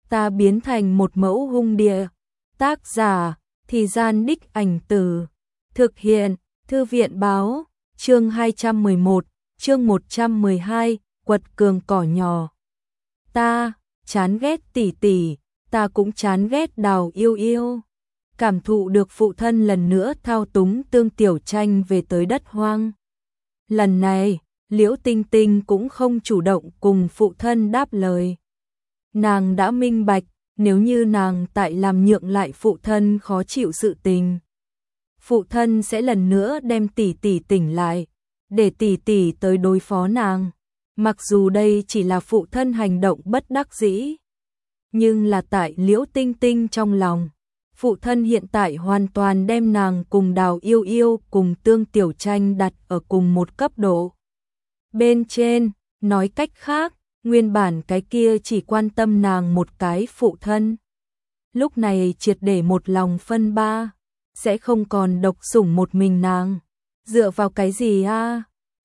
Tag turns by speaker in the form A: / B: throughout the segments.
A: ta biến thành một mẫu hung địa. Tác giả, Thì Gian Đích Ảnh Từ. Thực hiện, Thư viện Báo. Chương 211, chương 112, quật cường cỏ nhỏ. Ta chán ghét tỷ tỷ, ta cũng chán ghét Đào Yêu Yêu. Cảm thụ được phụ thân lần nữa thao túng Tương Tiểu Tranh về tới đất hoang. Lần này, Liễu Tinh Tinh cũng không chủ động cùng phụ thân đáp lời. Nàng đã minh bạch, nếu như nàng tại làm nhượng lại phụ thân khó chịu sự tình, phụ thân sẽ lần nữa đem tỷ tỷ tỉnh lại, để tỷ tỷ tới đối phó nàng. Mặc dù đây chỉ là phụ thân hành động bất đắc dĩ, nhưng là tại Liễu Tinh Tinh trong lòng, phụ thân hiện tại hoàn toàn đem nàng cùng Đào Yêu Yêu cùng Tương Tiểu Tranh đặt ở cùng một cấp độ bên trên. Nói cách khác, nguyên bản cái kia chỉ quan tâm nàng một cái phụ thân, lúc này triệt để một lòng phân ba, sẽ không còn độc sủng một mình nàng. Dựa vào cái gì a?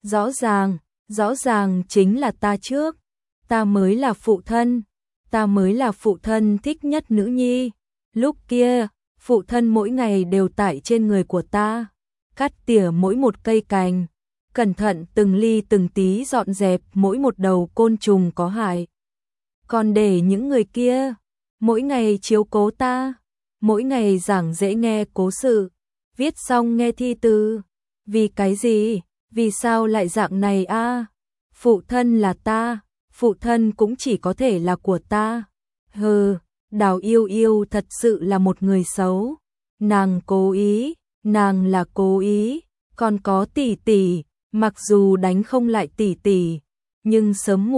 A: Rõ ràng chính là ta trước, ta mới là phụ thân, ta mới là phụ thân thích nhất nữ nhi. Lúc kia, phụ thân mỗi ngày đều tải trên người của ta, cắt tỉa mỗi một cây cành, cẩn thận từng ly từng tí dọn dẹp mỗi một đầu côn trùng có hại. Còn để những người kia mỗi ngày chiếu cố ta, mỗi ngày giảng dễ nghe cố sự, viết xong nghe thi từ. Vì cái gì? Vì sao lại dạng này a? Phụ thân là ta, phụ thân cũng chỉ có thể là của ta. Hừ, Đào Yêu Yêu thật sự là một người xấu. Nàng cố ý, nàng là cố ý. Còn có tỷ tỷ, mặc dù đánh không lại tỷ tỷ, nhưng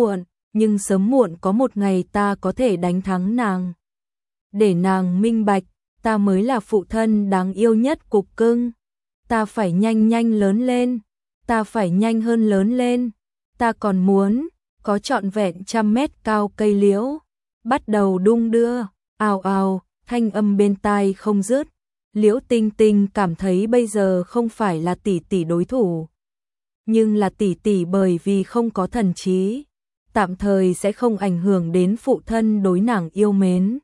A: sớm muộn có một ngày ta có thể đánh thắng nàng. Để nàng minh bạch, ta mới là phụ thân đáng yêu nhất cục cưng. Ta phải nhanh lớn lên, ta phải nhanh hơn lớn lên. Ta còn muốn có trọn vẹn 100 mét cao cây liễu. Bắt đầu đung đưa, ào ào, thanh âm bên tai không dứt. Liễu Tinh Tinh cảm thấy bây giờ không phải là tỷ tỷ đối thủ, nhưng là tỷ tỷ bởi vì không có thần trí, tạm thời sẽ không ảnh hưởng đến phụ thân đối nàng yêu mến.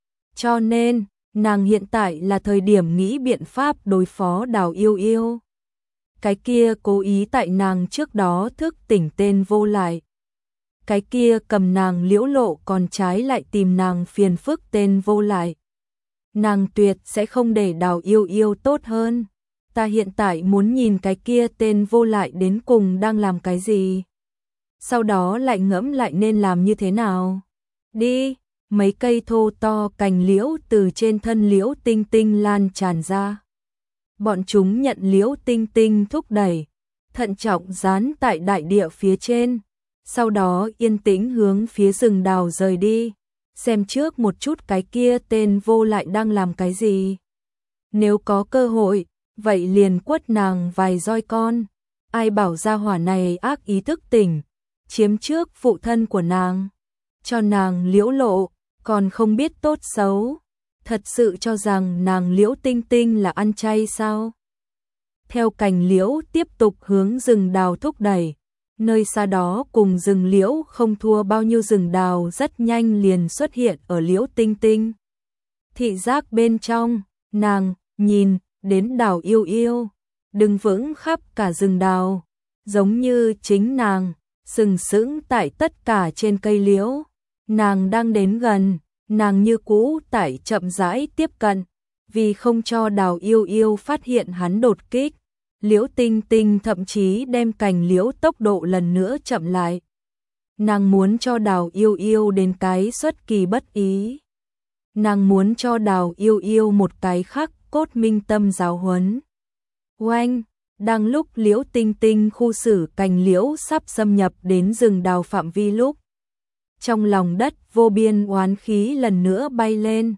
A: Cho nên, nàng hiện tại là thời điểm nghĩ biện pháp đối phó Đào Yêu Yêu. Cái kia cố ý tại nàng trước đó thức tỉnh tên vô lại, cái kia cầm nàng Liễu Lộ còn trái lại tìm nàng phiền phức tên vô lại, nàng tuyệt sẽ không để Đào Yêu Yêu tốt hơn. Ta hiện tại muốn nhìn cái kia tên vô lại đến cùng đang làm cái gì, sau đó lại ngẫm lại nên làm như thế nào. Đi. Mấy cây thô to cành liễu từ trên thân Liễu Tinh Tinh lan tràn ra. Bọn chúng nhận Liễu Tinh Tinh thúc đẩy, thận trọng dán tại đại địa phía trên, sau đó yên tĩnh hướng phía rừng đào rời đi, xem trước một chút cái kia tên vô lại đang làm cái gì. Nếu có cơ hội, vậy liền quất nàng vài roi con. Ai bảo gia hỏa này ác ý thức tỉnh, chiếm trước phụ thân của nàng, cho nàng Liễu Lộ còn không biết tốt xấu, thật sự cho rằng nàng Liễu Tinh Tinh là ăn chay sao? Theo cành liễu tiếp tục hướng rừng đào thúc đẩy, nơi xa đó cùng rừng liễu không thua bao nhiêu rừng đào rất nhanh liền xuất hiện ở Liễu Tinh Tinh thị giác bên trong. Nàng nhìn đến Đào Yêu Yêu đứng vững khắp cả rừng đào, giống như chính nàng sừng sững tại tất cả trên cây liễu. Nàng đang đến gần, nàng như cũ tại chậm rãi tiếp cận, vì không cho Đào Yêu Yêu phát hiện hắn đột kích. Liễu Tinh Tinh thậm chí đem cành liễu tốc độ lần nữa chậm lại. Nàng muốn cho Đào Yêu Yêu đến cái xuất kỳ bất ý. Nàng muốn cho Đào Yêu Yêu một cái khắc cốt minh tâm giáo huấn. Oanh, đang lúc Liễu Tinh Tinh khu xử cành liễu sắp xâm nhập đến rừng đào phạm vi lúc, trong lòng đất vô biên oán khí lần nữa bay lên.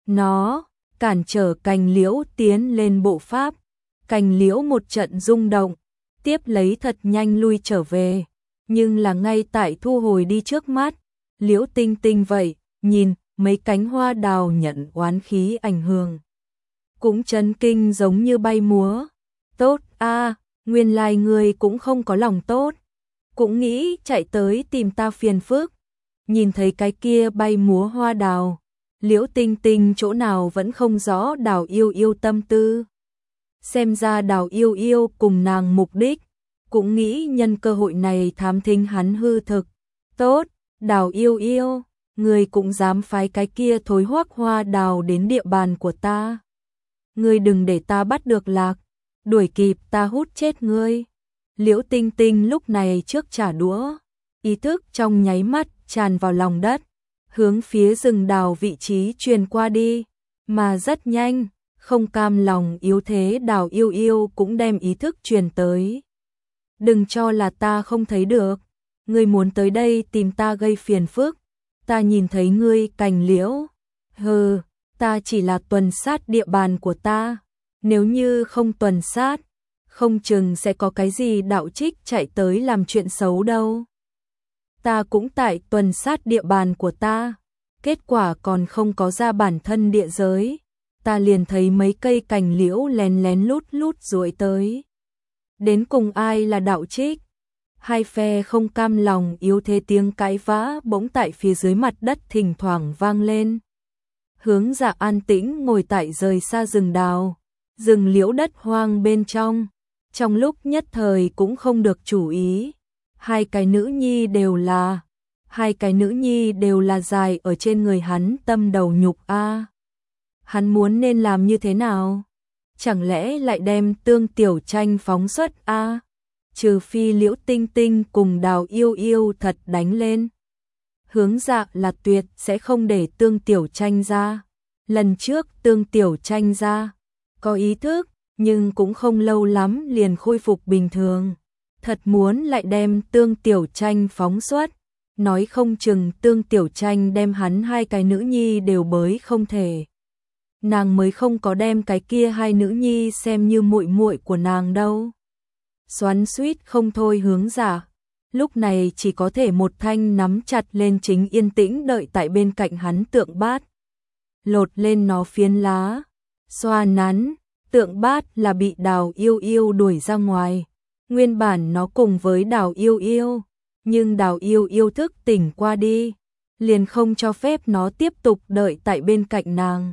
A: Nó cản trở cành liễu tiến lên bộ pháp. Cành liễu một trận rung động, tiếp lấy thật nhanh lui trở về. Nhưng là ngay tại thu hồi đi trước mắt, Liễu Tinh Tinh vậy, nhìn mấy cánh hoa đào nhận oán khí ảnh hưởng, cũng chấn kinh giống như bay múa. Tốt a, nguyên lai ngươi cũng không có lòng tốt, cũng nghĩ chạy tới tìm ta phiền phức. nhìn thấy cái kia bay múa hoa đào, Liễu Tinh Tinh chỗ nào vẫn không rõ Đào Yêu Yêu tâm tư. Xem ra Đào Yêu Yêu cùng nàng mục đích, cũng nghĩ nhân cơ hội này thám thính hắn hư thực. Tốt, Đào Yêu Yêu, ngươi cũng dám phái cái kia thối hoắc hoa đào đến địa bàn của ta. Ngươi đừng để ta bắt được lạc, đuổi kịp ta hút chết ngươi. Liễu Tinh Tinh lúc này trước trả đũa, ý thức trong nháy mắt tràn vào lòng đất, hướng phía rừng đào vị trí truyền qua đi, mà rất nhanh, không cam lòng yếu thế Đào Yêu Yêu cũng đem ý thức truyền tới. Đừng cho là ta không thấy được, ngươi muốn tới đây tìm ta gây phiền phức, ta nhìn thấy ngươi cành liễu. Hừ, ta chỉ là tuần sát địa bàn của ta, nếu như không tuần sát, không chừng sẽ có cái gì đạo trích chạy tới làm chuyện xấu đâu. Ta cũng tại tuần sát địa bàn của ta, kết quả còn không có ra bản thân địa giới, ta liền thấy mấy cây cành liễu lén lén lút lút duỗi tới. Đến cùng ai là đạo trích? Hai phe không cam lòng yếu thế tiếng cãi vã bỗng tại phía dưới mặt đất thỉnh thoảng vang lên. Hướng Dạ an tĩnh ngồi tại rời xa rừng đào, rừng liễu đất hoang bên trong lúc nhất thời cũng không được chú ý. Hai cái nữ nhi đều là dài ở trên người hắn tâm đầu nhục a. Hắn muốn nên làm như thế nào? Chẳng lẽ lại đem Tương Tiểu Tranh phóng xuất a? Trừ phi Liễu Tinh Tinh cùng Đào Yêu Yêu thật đánh lên. Hướng Dạ là tuyệt sẽ không để Tương Tiểu Tranh ra. Lần trước Tương Tiểu Tranh ra, có ý thức, nhưng cũng không lâu lắm liền khôi phục bình thường. Thật muốn lại đem Tương Tiểu Tranh phóng xuất, nói không chừng Tương Tiểu Tranh đem hắn hai cái nữ nhi đều bới không thể. Nàng mới không có đem cái kia hai nữ nhi xem như muội muội của nàng đâu. Xoắn xuýt không thôi Hướng Dạ, lúc này chỉ có thể một thanh nắm chặt lên chính yên tĩnh đợi tại bên cạnh hắn Tượng Bát. Lột lên nó phiến lá, xoa nắn, Tượng Bát là bị Đào Yêu Yêu đuổi ra ngoài. Nguyên bản nó cùng với Đào Yêu Yêu, nhưng Đào Yêu Yêu thức tỉnh qua đi, liền không cho phép nó tiếp tục đợi tại bên cạnh nàng.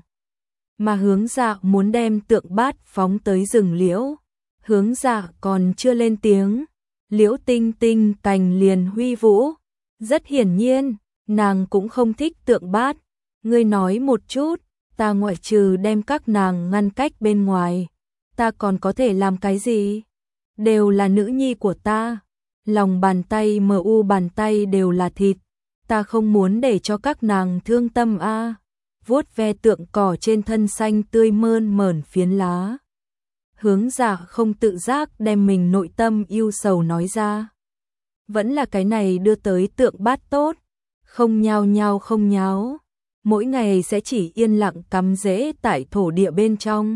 A: Mà Hướng Dạ muốn đem Tượng Bát phóng tới rừng liễu. Hướng Dạ còn chưa lên tiếng, Liễu Tinh Tinh cành liền huy vũ. Rất hiển nhiên, nàng cũng không thích Tượng Bát. Ngươi nói một chút, ta ngoại trừ đem các nàng ngăn cách bên ngoài, ta còn có thể làm cái gì? Đều là nữ nhi của ta, lòng bàn tay bàn tay đều là thịt, ta không muốn để cho các nàng thương tâm a. Vuốt ve tượng cỏ trên thân xanh tươi mơn mởn phiến lá. Hướng Dạ không tự giác đem mình nội tâm yêu sầu nói ra. Vẫn là cái này đưa tới Tượng Bát tốt, không nhao nhao không nháo, mỗi ngày sẽ chỉ yên lặng cắm rễ tại thổ địa bên trong,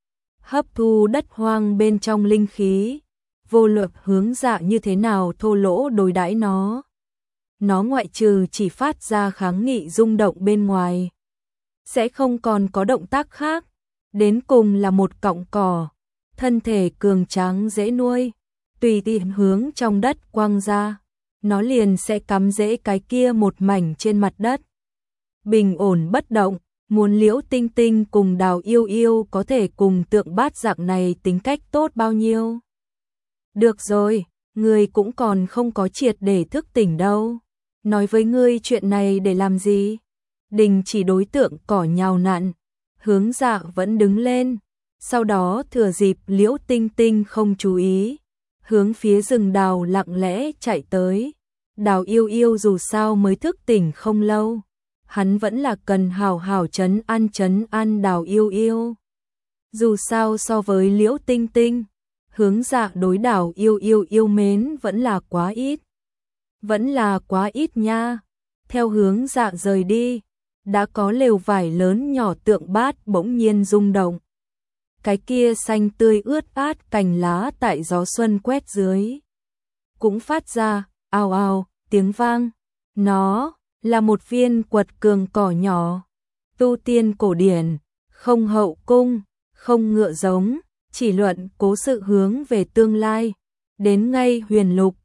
A: hấp thu đất hoang bên trong linh khí. Vô luận Hướng Dạ như thế nào thô lỗ đối đãi nó ngoại trừ chỉ phát ra kháng nghị rung động bên ngoài, sẽ không còn có động tác khác. Đến cùng là một cọng cỏ, thân thể cường tráng dễ nuôi, tùy tiện hướng trong đất quăng ra, nó liền sẽ cắm rễ cái kia một mảnh trên mặt đất. Bình ổn bất động, muốn Liễu Tinh Tinh cùng Đào Yêu Yêu có thể cùng Tượng Bát dạng này tính cách tốt bao nhiêu. Được rồi, ngươi cũng còn không có triệt để thức tỉnh đâu. Nói với ngươi chuyện này để làm gì? Đình chỉ đối tượng cỏ nhào nặn. Hướng Dạ vẫn đứng lên. Sau đó thừa dịp Liễu Tinh Tinh không chú ý, hướng phía rừng đào lặng lẽ chạy tới. Đào Yêu Yêu dù sao mới thức tỉnh không lâu, hắn vẫn là cần hào hào trấn an Đào Yêu Yêu. Dù sao so với Liễu Tinh Tinh, Hướng Dạ đối Đào Yêu Yêu yêu mến vẫn là quá ít nha. Theo Hướng Dạ rời đi, đã có lều vải lớn nhỏ Tượng Bát bỗng nhiên rung động. Cái kia xanh tươi ướt át cành lá tại gió xuân quét dưới, cũng phát ra ào ào tiếng vang. Nó là một viên quật cường cỏ nhỏ, tu tiên cổ điển, không hậu cung, không ngựa giống, chỉ luận cố sự hướng về tương lai, đến ngay huyền lục,